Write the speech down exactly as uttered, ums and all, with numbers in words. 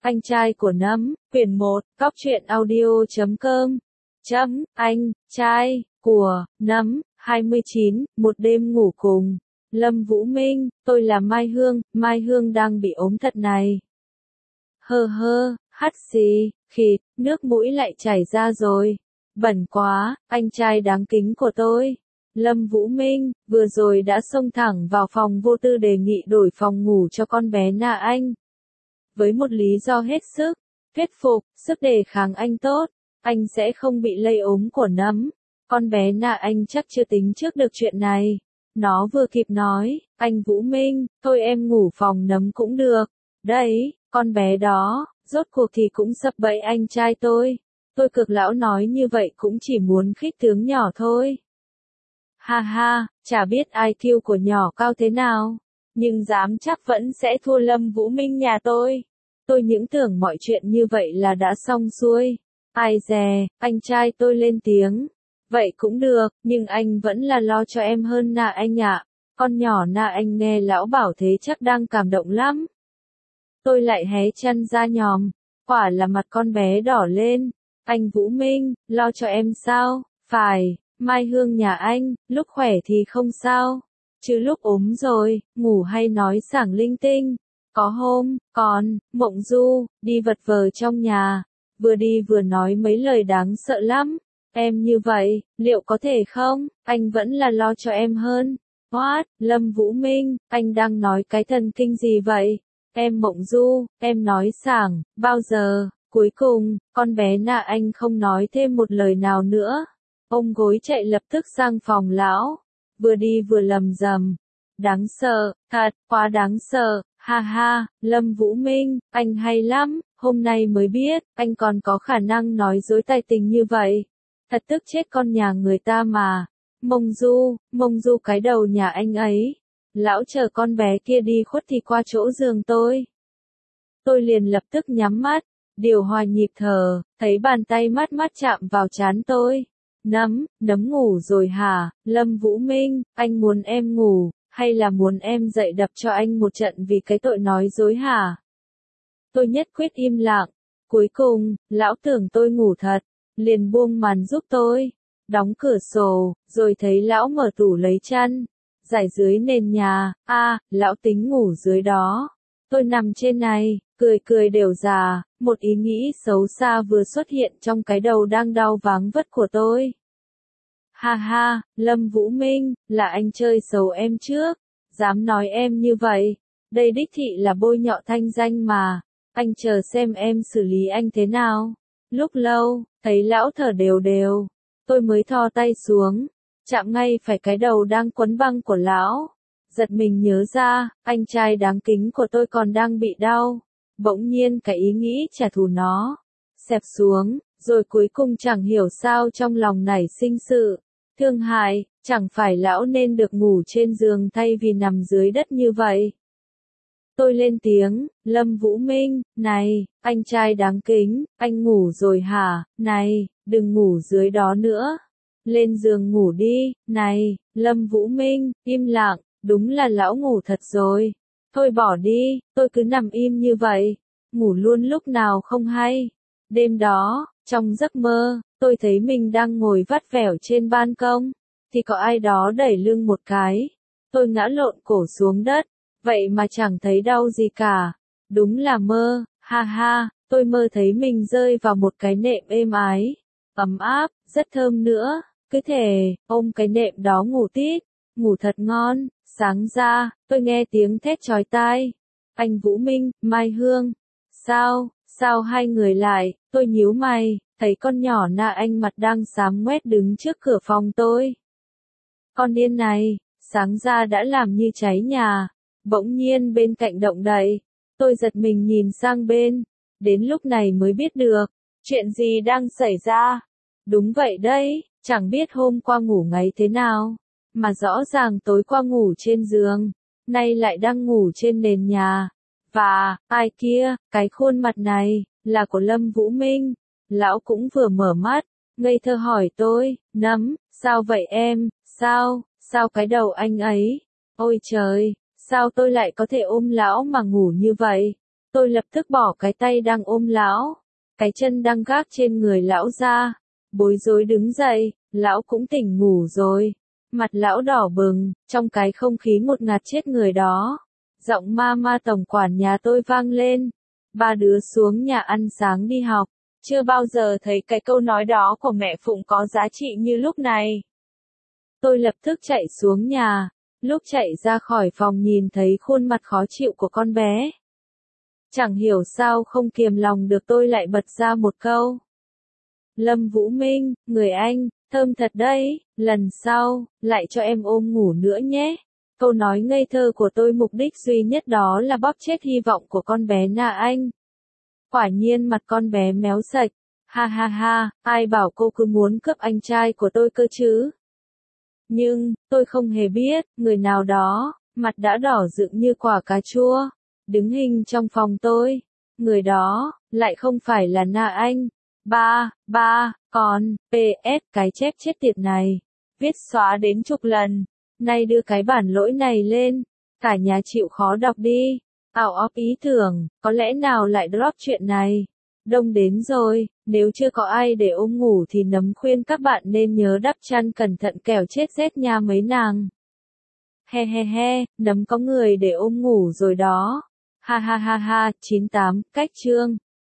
Anh trai của Nấm, quyển một, cóc truyện audio chấm com. Chấm, anh, trai, của, Nấm, hai mươi chín, một đêm ngủ cùng. Lâm Vũ Minh, tôi là Mai Hương, Mai Hương đang bị ốm thật này. Hơ hơ, hắt xì, khịt, nước mũi lại chảy ra rồi. Bẩn quá, anh trai đáng kính của tôi. Lâm Vũ Minh, vừa rồi đã xông thẳng vào phòng vô tư đề nghị đổi phòng ngủ cho con bé Na Anh. Với một lý do hết sức thuyết phục, sức đề kháng anh tốt, anh sẽ không bị lây ốm của Nấm. Con bé Na Anh chắc chưa tính trước được chuyện này. Nó vừa kịp nói, anh Vũ Minh, thôi em ngủ phòng Nấm cũng được. Đấy, con bé đó, rốt cuộc thì cũng sập bẫy anh trai tôi. Tôi cực lão nói như vậy cũng chỉ muốn khích tướng nhỏ thôi. Ha ha, chả biết i kiu của nhỏ cao thế nào, nhưng dám chắc vẫn sẽ thua Lâm Vũ Minh nhà tôi. Tôi những tưởng mọi chuyện như vậy là đã xong xuôi. Ai dè, anh trai tôi lên tiếng. Vậy cũng được, nhưng anh vẫn là lo cho em hơn Na Anh ạ. Con nhỏ Na Anh nghe lão bảo thế chắc đang cảm động lắm. Tôi lại hé chân ra nhòm, quả là mặt con bé đỏ lên. Anh Vũ Minh, lo cho em sao? Phải, Mai Hương nhà anh, lúc khỏe thì không sao. Chứ lúc ốm rồi, ngủ hay nói sảng linh tinh. Có hôm, còn, mộng du, đi vật vờ trong nhà. Vừa đi vừa nói mấy lời đáng sợ lắm. Em như vậy, liệu có thể không? Anh vẫn là lo cho em hơn. What? Lâm Vũ Minh, anh đang nói cái thần kinh gì vậy? Em mộng du, em nói sảng, bao giờ? Cuối cùng, con bé Na Anh không nói thêm một lời nào nữa. Ôm gối chạy lập tức sang phòng lão. Vừa đi vừa lầm rầm. Đáng sợ, thật, quá đáng sợ, ha ha, Lâm Vũ Minh, anh hay lắm, hôm nay mới biết, anh còn có khả năng nói dối tài tình như vậy. Thật tức chết con nhà người ta mà. Mông du, mông du cái đầu nhà anh ấy. Lão chờ con bé kia đi khuất thì qua chỗ giường tôi. Tôi liền lập tức nhắm mắt, điều hòa nhịp thở, thấy bàn tay mát mát chạm vào trán tôi. Nấm, Nấm ngủ rồi hả? Lâm Vũ Minh, anh muốn em ngủ, hay là muốn em dậy đập cho anh một trận vì cái tội nói dối hả? Tôi nhất quyết im lặng. Cuối cùng, lão tưởng tôi ngủ thật, liền buông màn giúp tôi, đóng cửa sổ, rồi thấy lão mở tủ lấy chăn, giải dưới nền nhà. A, à, lão tính ngủ dưới đó. Tôi nằm trên này, cười cười đều già, một ý nghĩ xấu xa vừa xuất hiện trong cái đầu đang đau váng vất của tôi. Ha ha, Lâm Vũ Minh, là anh chơi xấu em trước, dám nói em như vậy, đây đích thị là bôi nhọ thanh danh mà, anh chờ xem em xử lý anh thế nào. Lúc lâu, thấy lão thở đều đều, tôi mới thò tay xuống, chạm ngay phải cái đầu đang quấn băng của lão. Giật mình nhớ ra, anh trai đáng kính của tôi còn đang bị đau. Bỗng nhiên cái ý nghĩ trả thù nó xẹp xuống, rồi cuối cùng chẳng hiểu sao trong lòng nảy sinh sự thương hại, chẳng phải lão nên được ngủ trên giường thay vì nằm dưới đất như vậy. Tôi lên tiếng, Lâm Vũ Minh, này, anh trai đáng kính, anh ngủ rồi hả? Này, đừng ngủ dưới đó nữa. Lên giường ngủ đi. Này, Lâm Vũ Minh, im lặng, đúng là lão ngủ thật rồi. Thôi bỏ đi, tôi cứ nằm im như vậy, ngủ luôn lúc nào không hay. Đêm đó, trong giấc mơ, tôi thấy mình đang ngồi vắt vẻo trên ban công, thì có ai đó đẩy lưng một cái. Tôi ngã lộn cổ xuống đất, vậy mà chẳng thấy đau gì cả. Đúng là mơ, ha ha, tôi mơ thấy mình rơi vào một cái nệm êm ái, ấm áp, rất thơm nữa. Cứ thề, ôm cái nệm đó ngủ tít, ngủ thật ngon. Sáng ra, tôi nghe tiếng thét chói tai. Anh Vũ Minh, Mai Hương. Sao, sao hai người lại? Tôi nhíu mày, thấy con nhỏ Na Anh mặt đang xám ngoét đứng trước cửa phòng tôi. Con điên này, sáng ra đã làm như cháy nhà. Bỗng nhiên bên cạnh động đậy. Tôi giật mình nhìn sang bên. Đến lúc này mới biết được, chuyện gì đang xảy ra. Đúng vậy đấy, chẳng biết hôm qua ngủ ngáy thế nào. Mà rõ ràng tối qua ngủ trên giường, nay lại đang ngủ trên nền nhà. Và, ai kia, cái khuôn mặt này, là của Lâm Vũ Minh. Lão cũng vừa mở mắt, ngây thơ hỏi tôi, Nấm, sao vậy em, sao, sao cái đầu anh ấy? Ôi trời, sao tôi lại có thể ôm lão mà ngủ như vậy? Tôi lập tức bỏ cái tay đang ôm lão, cái chân đang gác trên người lão ra. Bối rối đứng dậy, lão cũng tỉnh ngủ rồi. Mặt lão đỏ bừng, trong cái không khí ngột ngạt chết người đó. Giọng ma ma tổng quản nhà tôi vang lên. Ba đứa xuống nhà ăn sáng đi học. Chưa bao giờ thấy cái câu nói đó của mẹ Phụng có giá trị như lúc này. Tôi lập tức chạy xuống nhà. Lúc chạy ra khỏi phòng nhìn thấy khuôn mặt khó chịu của con bé. Chẳng hiểu sao không kiềm lòng được tôi lại bật ra một câu. Lâm Vũ Minh, người anh, thơm thật đấy, lần sau, lại cho em ôm ngủ nữa nhé. Câu nói ngây thơ của tôi mục đích duy nhất đó là bóp chết hy vọng của con bé Na Anh. Quả nhiên mặt con bé méo sạch. Ha ha ha, ai bảo cô cứ muốn cướp anh trai của tôi cơ chứ? Nhưng, tôi không hề biết, người nào đó, mặt đã đỏ rực như quả cà chua, đứng hình trong phòng tôi. Người đó, lại không phải là Na Anh. Ba, ba, còn, pê ét cái chép chết tiệt này. Viết xóa đến chục lần. Nay đưa cái bản lỗi này lên. Cả nhà chịu khó đọc đi. Ảo óc ý tưởng, có lẽ nào lại drop chuyện này. Đông đến rồi, nếu chưa có ai để ôm ngủ thì Nấm khuyên các bạn nên nhớ đắp chăn cẩn thận kẻo chết rét nha mấy nàng. He he he, Nấm có người để ôm ngủ rồi đó. Ha ha ha ha, chín tám, cách chương.